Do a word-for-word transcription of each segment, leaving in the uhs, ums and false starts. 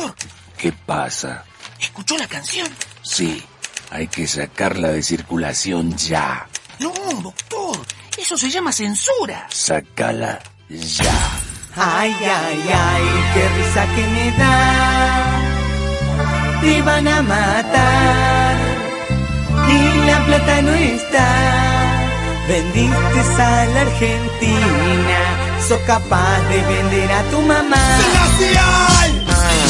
doctor. ¿Qué pasa? ¿Escuchó la canción? Sí, hay que sacarla de circulación ya. No, doctor, eso se llama censura. Sácala ya. Ay, ay, ay, qué risa que me da. Te van a matar y la plata no está. Vendiste a la Argentina, sos capaz de vender a tu mamá. ¡Celestial!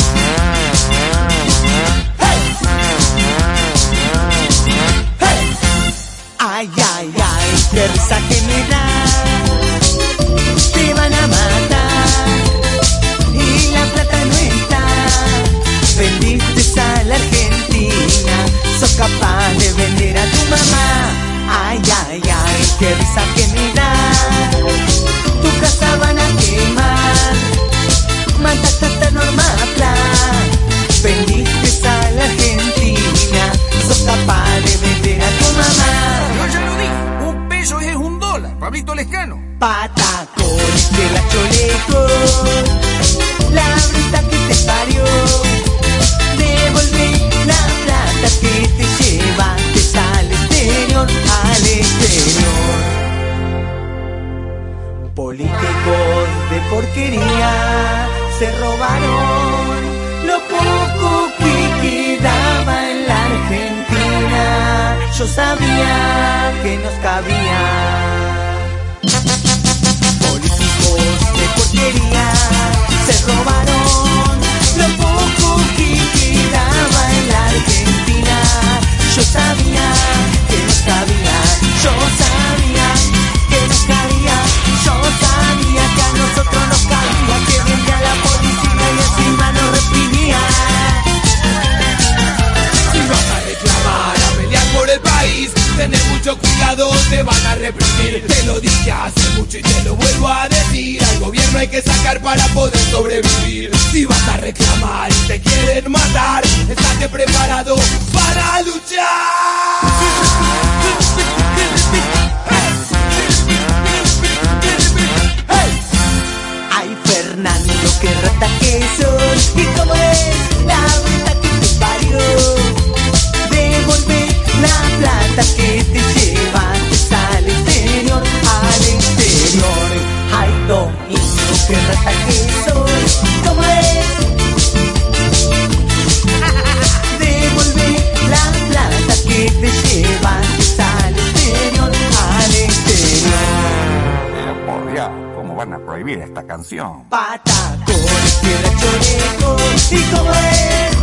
Ay, ay, ay, qué risa que me da. Te van a matar y la plata no está. Vendiste a la Argentina, sos capaz de vender a tu mamá. Ay, ay, ay, qué risa que me da. Tu casa van a quemar, mataste hasta Norma Plan. Vendiste a la Argentina, sos capaz de vender a tu mamá. Yo ya lo dije, un peso es un dólar, Pablito Lescano. Patacones de la Choleco, la bruta que te parió. Devolví la plata que te llevaste al exterior, al exterior. Políticos de porquería se robaron lo poco que quedaba en la Argentina. Yo sabía que nos cabía. Políticos de porquería se robaron lo poco que quedaba en la Argentina. Yo sabía que nos cabía. Yo sabía que nos cabía. Yo sabía que a nosotros nos cabía. Que venía la policía y encima nos reprimía. Si vas a reclamar, a pelear por el país, tener mucho cuidado, te van a reprimir. Te lo dije hace mucho y te lo vuelvo a decir. Al gobierno hay que sacar para poder sobrevivir. Si vas a reclamar y te quieren matar, estate preparado para luchar. Ay, Fernando, qué rata que sos. Y cómo es la bruta que te parió. Devolver la plata que te llevaste al exterior, al exterior. Ay, Domingo, qué rata que sos. ¿Cómo es? Devolver la plata que te llevaste al exterior, al exterior. Pero por Dios, ¿cómo van a prohibir esta canción? Patacones, piedra, choreco. ¿Y cómo es?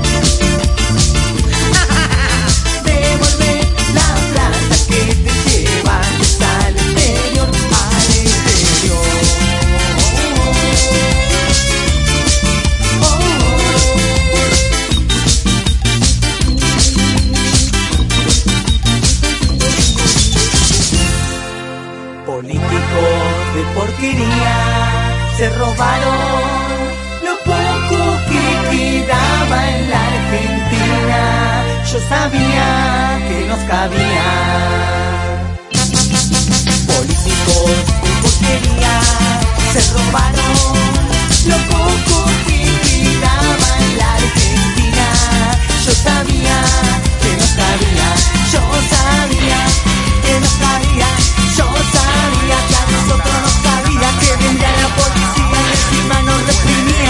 Devolver la plata que te llevaste al exterior, al exterior. Oh, oh, oh. Políticos de porquería se robaron lo poco que quedaba en la Argentina. Yo sabía que nos cabía. Políticos de porquería se robaron lo poco que quedaba en la Argentina. Yo sabía que nos cabía. Yo sabía que nos cabía. Yo sabía que a nosotros nos cabía. Que vendría la policía y encima nos reprimía.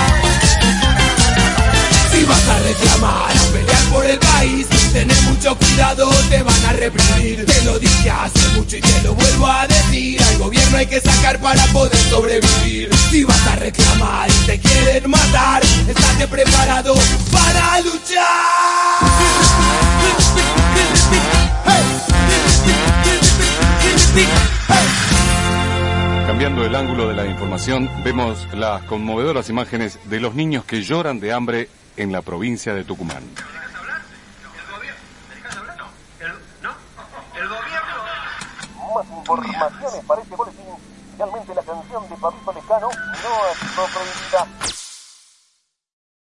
Si vas a reclamar, a pelear por el país, tener mucho cuidado, te van a reprimir. Te lo dije hace mucho y te lo vuelvo a decir. Al gobierno hay que sacar para poder sobrevivir. Si vas a reclamar y te quieren matar, estate preparado para luchar. Cambiando el ángulo de la información, vemos las conmovedoras imágenes de los niños que lloran de hambre en la provincia de Tucumán. Más informaciones para este boletín. Finalmente la canción de Pablito Lescano no ha sido prohibida.